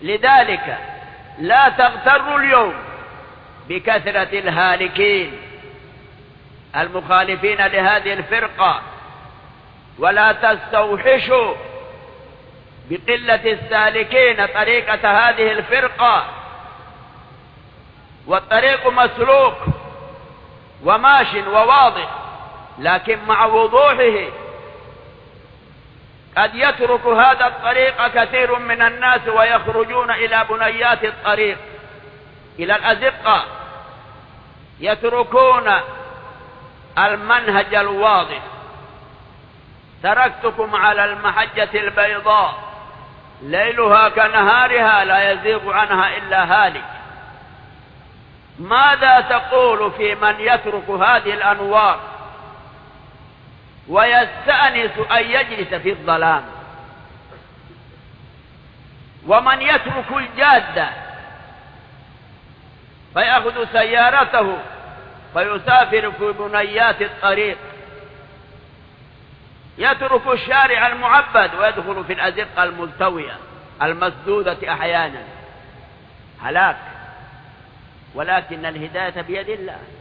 لذلك لا تغتروا اليوم بكثرة الهالكين المخالفين لهذه الفرقة، ولا تستوحشوا بقلة السالكين طريقة هذه الفرقة. والطريق مسلوك وماش وواضح، لكن مع وضوحه قد يترك هذا الطريق كثير من الناس ويخرجون إلى بنيات الطريق، إلى الأزقة، يتركون المنهج الواضح. تركتكم على المحجة البيضاء ليلها كنهارها لا يزيغ عنها إلا هالك. ماذا تقول في من يترك هذه الأنوار ويستأنس أن يجلس في الظلام، ومن يترك الجادة فيأخذ سيارته فيسافر في بنيات الطريق، يترك الشارع المعبد ويدخل في الأزقة الملتوية المسدودة أحيانا. هلاك. ولكن الهداية بيد الله.